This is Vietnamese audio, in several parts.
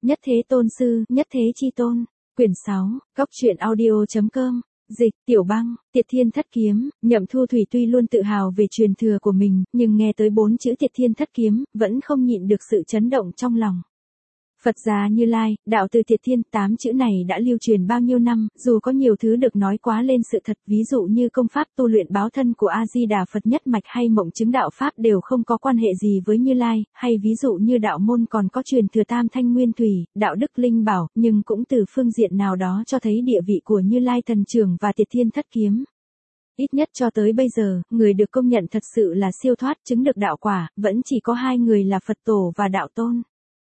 Nhất thế tôn sư, nhất thế chi tôn. Quyển 6, Góc truyện audio.com. Dịch, Tiểu Băng, Tiệt Thiên Thất Kiếm. Nhậm Thu Thủy tuy luôn tự hào về truyền thừa của mình, nhưng nghe tới 4 chữ Tiệt Thiên Thất Kiếm, vẫn không nhịn được sự chấn động trong lòng. Phật gia Như Lai, đạo từ Tiệt Thiên, 8 chữ này đã lưu truyền bao nhiêu năm, dù có nhiều thứ được nói quá lên sự thật, ví dụ như công pháp tu luyện báo thân của A-di-đà Phật nhất mạch hay mộng chứng đạo pháp đều không có quan hệ gì với Như Lai, hay ví dụ như đạo môn còn có truyền thừa Tam Thanh Nguyên Thủy, đạo đức Linh Bảo, nhưng cũng từ phương diện nào đó cho thấy địa vị của Như Lai Thần Trưởng và Tiệt Thiên Thất Kiếm. Ít nhất cho tới bây giờ, người được công nhận thật sự là siêu thoát chứng được đạo quả, vẫn chỉ có 2 người là Phật Tổ và Đạo Tôn.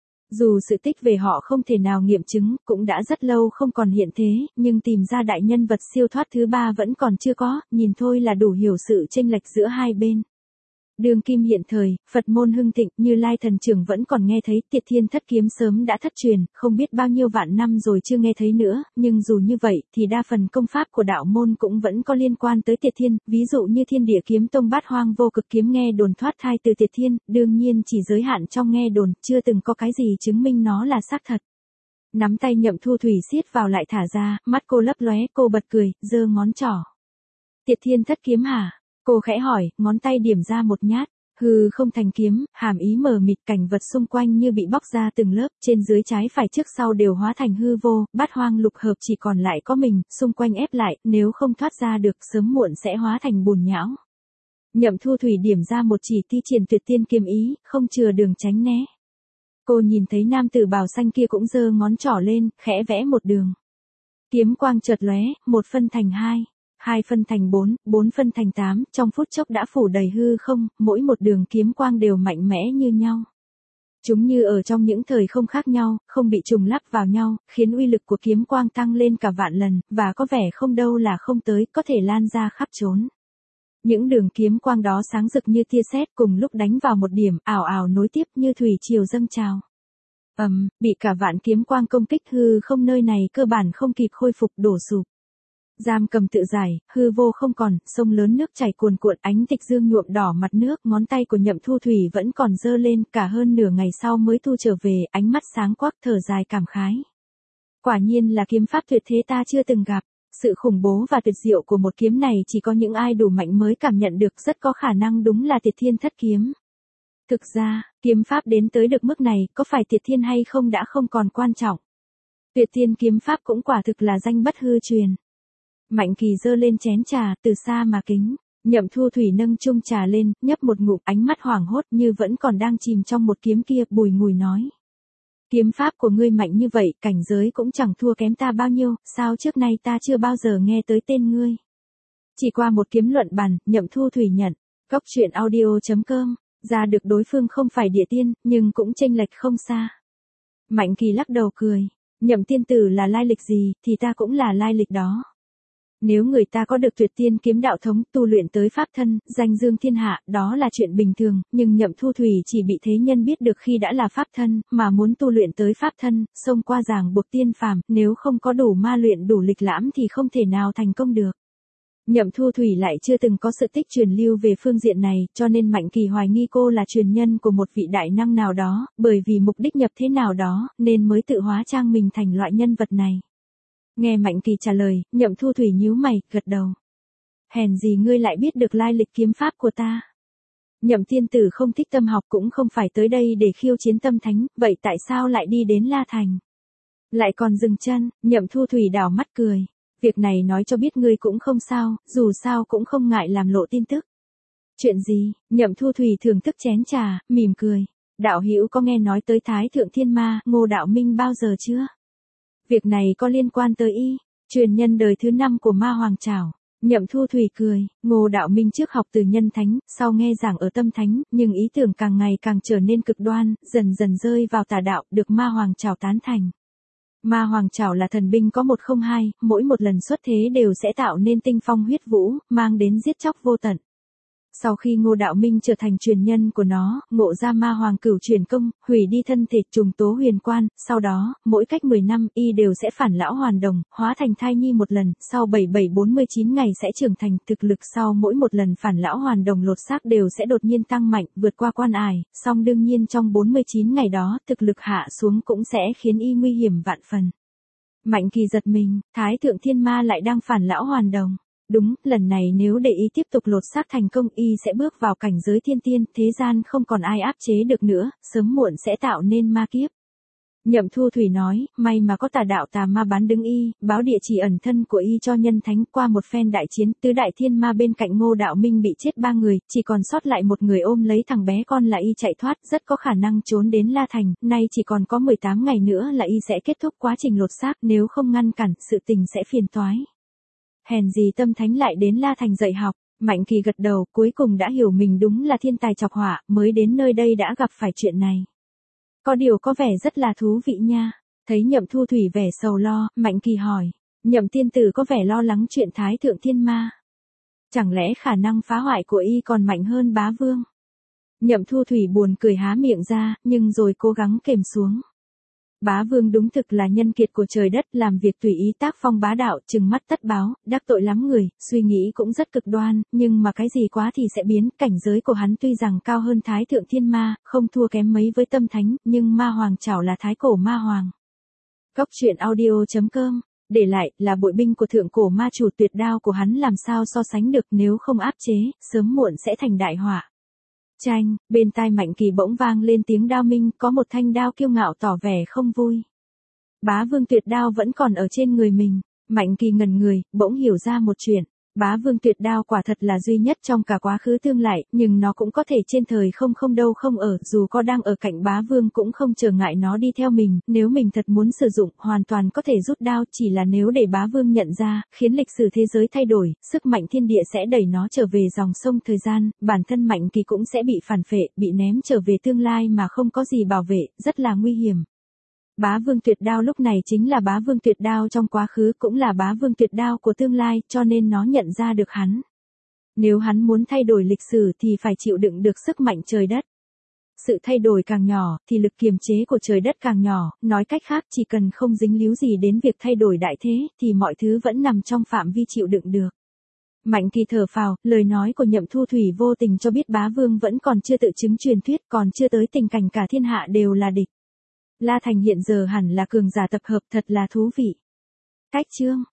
Dù sự tích về họ không thể nào nghiệm chứng, cũng đã rất lâu không còn hiện thế, nhưng tìm ra đại nhân vật siêu thoát thứ 3 vẫn còn chưa có, nhìn thôi là đủ hiểu sự chênh lệch giữa hai bên. Đương kim hiện thời, Phật môn hưng thịnh, Như Lai Thần Trưởng vẫn còn nghe thấy, Tiệt Thiên Thất Kiếm sớm đã thất truyền, không biết bao nhiêu vạn năm rồi chưa nghe thấy nữa, nhưng dù như vậy, thì đa phần công pháp của đạo môn cũng vẫn có liên quan tới Tiệt Thiên, ví dụ như Thiên Địa Kiếm Tông Bát Hoang Vô Cực Kiếm nghe đồn thoát thai từ Tiệt Thiên, đương nhiên chỉ giới hạn trong nghe đồn, chưa từng có cái gì chứng minh nó là xác thật. Nắm tay Nhậm Thu Thủy siết vào lại thả ra, mắt cô lấp lóe, cô bật cười, giơ ngón trỏ. Tiệt Thiên Thất Kiếm hả? Cô khẽ hỏi, ngón tay điểm ra một nhát. Hư không thành kiếm, hàm ý mờ mịt, cảnh vật xung quanh như bị bóc ra từng lớp, trên dưới trái phải trước sau đều hóa thành hư vô, bát hoang lục hợp chỉ còn lại có mình, xung quanh ép lại, nếu không thoát ra được sớm muộn sẽ hóa thành bùn nhão. Nhậm Thu Thủy điểm ra một chỉ thi triển tuyệt tiên kiếm ý, không chừa đường tránh né. Cô nhìn thấy nam tử bào xanh kia cũng giơ ngón trỏ lên, khẽ vẽ một đường. Kiếm quang chợt lóe, 1 phân thành 2. 2 phân thành 4, 4 phân thành 8, trong phút chốc đã phủ đầy hư không, mỗi một đường kiếm quang đều mạnh mẽ như nhau. Chúng như ở trong những thời không khác nhau, không bị trùng lắp vào nhau, khiến uy lực của kiếm quang tăng lên cả vạn lần, và có vẻ không đâu là không tới, có thể lan ra khắp chốn. Những đường kiếm quang đó sáng rực như tia sét, cùng lúc đánh vào một điểm, ảo ảo nối tiếp như thủy triều dâng trào. Bị cả vạn kiếm quang công kích, hư không nơi này cơ bản không kịp khôi phục, đổ sụp. Giam cầm tự giải, hư vô không còn, sông lớn nước chảy cuồn cuộn, ánh tịch dương nhuộm đỏ mặt nước, ngón tay của Nhậm Thu Thủy vẫn còn giơ lên, cả hơn nửa ngày sau mới thu trở về, ánh mắt sáng quắc, thở dài cảm khái. Quả nhiên là kiếm pháp tuyệt thế ta chưa từng gặp, sự khủng bố và tuyệt diệu của một kiếm này chỉ có những ai đủ mạnh mới cảm nhận được, rất có khả năng đúng là Tiệt Thiên Thất Kiếm. Thực ra, kiếm pháp đến tới được mức này, có phải Tiệt Thiên hay không đã không còn quan trọng. Tuyệt Thiên kiếm pháp cũng quả thực là danh bất hư truyền. Mạnh Kỳ giơ lên chén trà, từ xa mà kính. Nhậm Thu Thủy nâng chung trà lên, nhấp một ngụm, ánh mắt hoảng hốt như vẫn còn đang chìm trong một kiếm kia, bùi ngùi nói. Kiếm pháp của ngươi mạnh như vậy, cảnh giới cũng chẳng thua kém ta bao nhiêu, sao trước nay ta chưa bao giờ nghe tới tên ngươi. Chỉ qua một kiếm luận bàn, Nhậm Thu Thủy nhận. Góc truyện audio.com, ra được đối phương không phải địa tiên, nhưng cũng chênh lệch không xa. Mạnh Kỳ lắc đầu cười. Nhậm tiên tử là lai lịch gì, thì ta cũng là lai lịch đó. Nếu người ta có được tuyệt tiên kiếm đạo thống, tu luyện tới pháp thân, danh dương thiên hạ, đó là chuyện bình thường, nhưng Nhậm Thu Thủy chỉ bị thế nhân biết được khi đã là pháp thân, mà muốn tu luyện tới pháp thân, xông qua ràng buộc tiên phàm, nếu không có đủ ma luyện đủ lịch lãm thì không thể nào thành công được. Nhậm Thu Thủy lại chưa từng có sự tích truyền lưu về phương diện này, cho nên Mạnh Kỳ hoài nghi cô là truyền nhân của một vị đại năng nào đó, bởi vì mục đích nhập thế nào đó, nên mới tự hóa trang mình thành loại nhân vật này. Nghe Mạnh Kỳ trả lời, Nhậm Thu Thủy nhíu mày, gật đầu. Hèn gì ngươi lại biết được lai lịch kiếm pháp của ta? Nhậm tiên tử không thích tâm học, cũng không phải tới đây để khiêu chiến tâm thánh, vậy tại sao lại đi đến La Thành? Lại còn dừng chân, Nhậm Thu Thủy đảo mắt cười. Việc này nói cho biết ngươi cũng không sao, dù sao cũng không ngại làm lộ tin tức. Chuyện gì? Nhậm Thu Thủy thưởng thức chén trà, mỉm cười. Đạo hữu có nghe nói tới Thái Thượng Thiên Ma, Ngô Đạo Minh bao giờ chưa? Việc này có liên quan tới truyền nhân đời thứ 5 của Ma Hoàng Trảo. Nhậm Thu Thủy cười, Ngô Đạo Minh trước học từ nhân thánh, sau nghe giảng ở tâm thánh, nhưng ý tưởng càng ngày càng trở nên cực đoan, dần dần rơi vào tà đạo, được Ma Hoàng Trảo tán thành. Ma Hoàng Trảo là thần binh có 102, mỗi một lần xuất thế đều sẽ tạo nên tinh phong huyết vũ, mang đến giết chóc vô tận. Sau khi Ngô Đạo Minh trở thành truyền nhân của nó, ngộ ra ma hoàng cửu truyền công, hủy đi thân thể trùng tố huyền quan, sau đó, mỗi cách 10 năm, y đều sẽ phản lão hoàn đồng, hóa thành thai nhi một lần, sau 7749 ngày sẽ trưởng thành, thực lực sau mỗi một lần phản lão hoàn đồng lột xác đều sẽ đột nhiên tăng mạnh, vượt qua quan ải, song đương nhiên trong 49 ngày đó, thực lực hạ xuống cũng sẽ khiến y nguy hiểm vạn phần. Mạnh Kỳ giật mình, Thái Thượng Thiên Ma lại đang phản lão hoàn đồng. Đúng, lần này nếu để y tiếp tục lột xác thành công y sẽ bước vào cảnh giới thiên tiên, thế gian không còn ai áp chế được nữa, sớm muộn sẽ tạo nên ma kiếp. Nhậm Thu Thủy nói, may mà có tà đạo tà ma bán đứng y, báo địa chỉ ẩn thân của y cho nhân thánh. Qua một phen đại chiến, tứ đại thiên ma bên cạnh Ngô Đạo Minh bị chết 3 người, chỉ còn sót lại một người ôm lấy thằng bé con là y chạy thoát, rất có khả năng trốn đến La Thành, nay chỉ còn có 18 ngày nữa là y sẽ kết thúc quá trình lột xác, nếu không ngăn cản, sự tình sẽ phiền toái. Hèn gì Tâm Thánh lại đến La Thành dạy học. Mạnh Kỳ gật đầu, cuối cùng đã hiểu mình đúng là thiên tài chọc họa, mới đến nơi đây đã gặp phải chuyện này. Có điều có vẻ rất là thú vị nha. Thấy Nhậm Thu Thủy vẻ sầu lo, Mạnh Kỳ hỏi, Nhậm tiên tử có vẻ lo lắng chuyện Thái Thượng Thiên Ma. Chẳng lẽ khả năng phá hoại của y còn mạnh hơn Bá Vương? Nhậm Thu Thủy buồn cười há miệng ra, nhưng rồi cố gắng kềm xuống. Bá Vương đúng thực là nhân kiệt của trời đất, làm việc tùy ý tác phong bá đạo, trừng mắt tất báo, đắc tội lắm người, suy nghĩ cũng rất cực đoan, nhưng mà cái gì quá thì sẽ biến, cảnh giới của hắn tuy rằng cao hơn Thái Thượng Thiên Ma, không thua kém mấy với Tâm Thánh, nhưng ma hoàng chảo là thái cổ ma hoàng. Cốc truyện audio.com, để lại là bội binh của thượng cổ ma chủ, tuyệt đao của hắn làm sao so sánh được, nếu không áp chế, sớm muộn sẽ thành đại họa. Chanh, bên tai Mạnh Kỳ bỗng vang lên tiếng đao minh, có một thanh đao kiêu ngạo tỏ vẻ không vui. Bá Vương tuyệt đao vẫn còn ở trên người mình. Mạnh Kỳ ngẩn người, bỗng hiểu ra một chuyện. Bá Vương tuyệt đao quả thật là duy nhất trong cả quá khứ tương lai, nhưng nó cũng có thể trên thời không đâu không ở, dù có đang ở cạnh Bá Vương cũng không trở ngại nó đi theo mình, nếu mình thật muốn sử dụng, hoàn toàn có thể rút đao, chỉ là nếu để Bá Vương nhận ra, khiến lịch sử thế giới thay đổi, sức mạnh thiên địa sẽ đẩy nó trở về dòng sông thời gian, bản thân Mạnh Kỳ cũng sẽ bị phản phệ, bị ném trở về tương lai mà không có gì bảo vệ, rất là nguy hiểm. Bá Vương tuyệt đao lúc này chính là Bá Vương tuyệt đao trong quá khứ, cũng là Bá Vương tuyệt đao của tương lai, cho nên nó nhận ra được hắn. Nếu hắn muốn thay đổi lịch sử thì phải chịu đựng được sức mạnh trời đất. Sự thay đổi càng nhỏ, thì lực kiềm chế của trời đất càng nhỏ, nói cách khác chỉ cần không dính líu gì đến việc thay đổi đại thế, thì mọi thứ vẫn nằm trong phạm vi chịu đựng được. Mạnh Kỳ thở phào, lời nói của Nhậm Thu Thủy vô tình cho biết Bá Vương vẫn còn chưa tự chứng truyền thuyết, còn chưa tới tình cảnh cả thiên hạ đều là địch. La Thành hiện giờ hẳn là cường giả tập hợp, thật là thú vị. Cách chương